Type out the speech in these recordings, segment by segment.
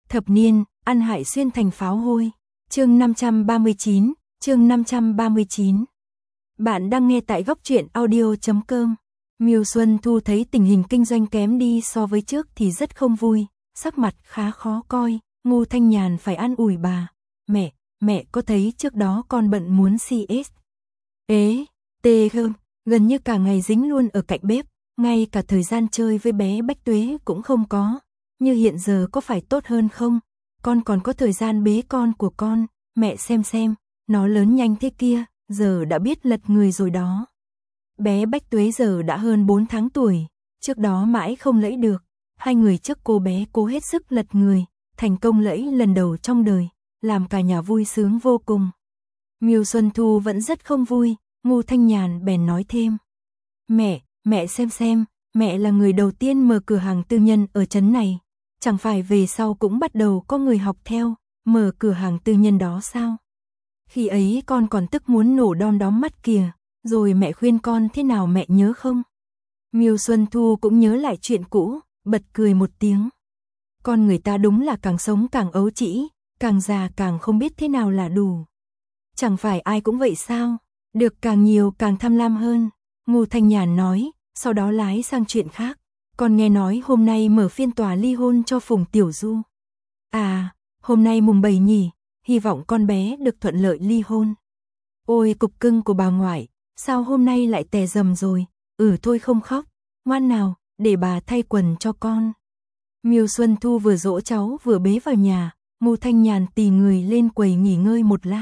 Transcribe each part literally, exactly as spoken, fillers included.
Thập niên, ăn hại xuyên thành pháo hôi. Chương năm trăm ba mươi chín, chương năm trăm ba mươi chín. Bạn đang nghe tại góc truyện audio chấm com. Miêu Xuân Thu thấy tình hình kinh doanh kém đi so với trước thì rất không vui, sắc mặt khá khó coi. Ngô Thanh Nhàn phải an ủi bà. Mẹ, mẹ có thấy trước đó con bận muốn xê ét. Ế, tê gơm, gần như cả ngày dính luôn ở cạnh bếp, ngay cả thời gian chơi với bé Bách Tuế cũng không có. Như hiện giờ có phải tốt hơn không? Con còn có thời gian bế con của con, mẹ xem xem, nó lớn nhanh thế kia, giờ đã biết lật người rồi đó. Bé Bách Tuế giờ đã hơn bốn tháng tuổi, trước đó mãi không lẫy được, hai người trước cô bé cố hết sức lật người, thành công lẫy lần đầu trong đời, làm cả nhà vui sướng vô cùng. Miêu Xuân Thu vẫn rất không vui, Ngô Thanh Nhàn bèn nói thêm. Mẹ, mẹ xem xem, mẹ là người đầu tiên mở cửa hàng tư nhân ở trấn này, chẳng phải về sau cũng bắt đầu có người học theo, mở cửa hàng tư nhân đó sao? Khi ấy con còn tức muốn nổ đom đóm mắt kìa, rồi mẹ khuyên con thế nào mẹ nhớ không? Miêu Xuân Thu cũng nhớ lại chuyện cũ, bật cười một tiếng. Con người ta đúng là càng sống càng ấu trĩ, càng già càng không biết thế nào là đủ. Chẳng phải ai cũng vậy sao? Được càng nhiều càng tham lam hơn. Ngô Thanh Nhàn nói, sau đó lái sang chuyện khác. Con nghe nói hôm nay mở phiên tòa ly hôn cho Phùng Tiểu Du. À, hôm nay mùng bảy nhỉ, hy vọng con bé được thuận lợi ly hôn. Ôi cục cưng của bà ngoại, sao hôm nay lại tè dầm rồi? Ừ thôi không khóc, ngoan nào, để bà thay quần cho con. Miêu Xuân Thu vừa dỗ cháu vừa bế vào nhà, Ngô Thanh Nhàn tì người lên quầy nghỉ ngơi một lát.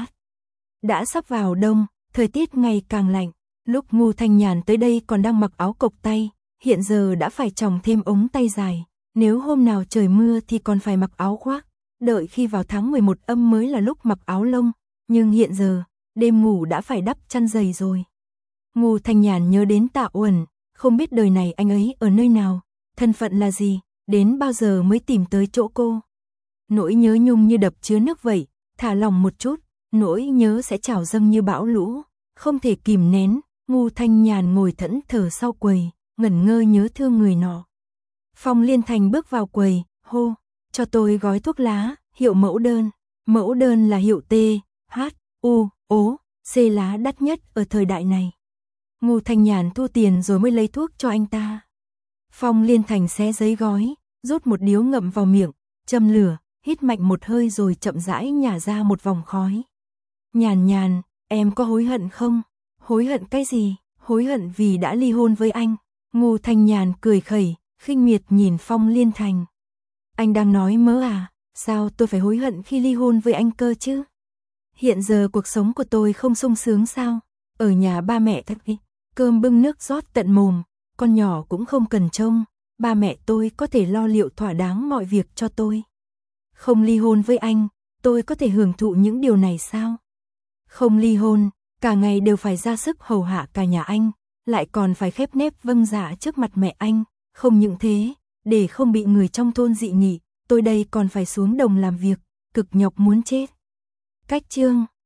Đã sắp vào đông, thời tiết ngày càng lạnh, lúc Ngô Thanh Nhàn tới đây còn đang mặc áo cộc tay, hiện giờ đã phải tròng thêm ống tay dài, nếu hôm nào trời mưa thì còn phải mặc áo khoác, đợi khi vào tháng mười một âm mới là lúc mặc áo lông, nhưng hiện giờ, đêm ngủ đã phải đắp chăn dày rồi. Ngô Thanh Nhàn nhớ đến Tạ Uẩn, không biết đời này anh ấy ở nơi nào, thân phận là gì, đến bao giờ mới tìm tới chỗ cô. Nỗi nhớ nhung như đập chứa nước vậy, thả lòng một chút, nỗi nhớ sẽ trào dâng như bão lũ, không thể kìm nén. Ngô Thanh Nhàn ngồi thẫn thờ sau quầy, ngẩn ngơ nhớ thương người nọ. Phong Liên Thành bước vào quầy, hô, cho tôi gói thuốc lá, hiệu mẫu đơn. Mẫu đơn là hiệu T, H, U, O, C lá đắt nhất ở thời đại này. Ngô Thanh Nhàn thu tiền rồi mới lấy thuốc cho anh ta. Phong Liên Thành xé giấy gói, rút một điếu ngậm vào miệng, châm lửa, hít mạnh một hơi rồi chậm rãi nhả ra một vòng khói. Nhàn Nhàn, em có hối hận không? Hối hận cái gì? Hối hận vì đã ly hôn với anh. Ngô Thanh Nhàn cười khẩy, khinh miệt nhìn Phong Liên Thành. Anh đang nói mớ à? Sao tôi phải hối hận khi ly hôn với anh cơ chứ? Hiện giờ cuộc sống của tôi không sung sướng sao? Ở nhà ba mẹ thật đi, cơm bưng nước rót tận mồm, con nhỏ cũng không cần trông, ba mẹ tôi có thể lo liệu thỏa đáng mọi việc cho tôi. Không ly hôn với anh, tôi có thể hưởng thụ những điều này sao? Không ly hôn, cả ngày đều phải ra sức hầu hạ cả nhà anh, lại còn phải khép nép vâng dạ trước mặt mẹ anh, không những thế, để không bị người trong thôn dị nghị, tôi đây còn phải xuống đồng làm việc, cực nhọc muốn chết. Cách chương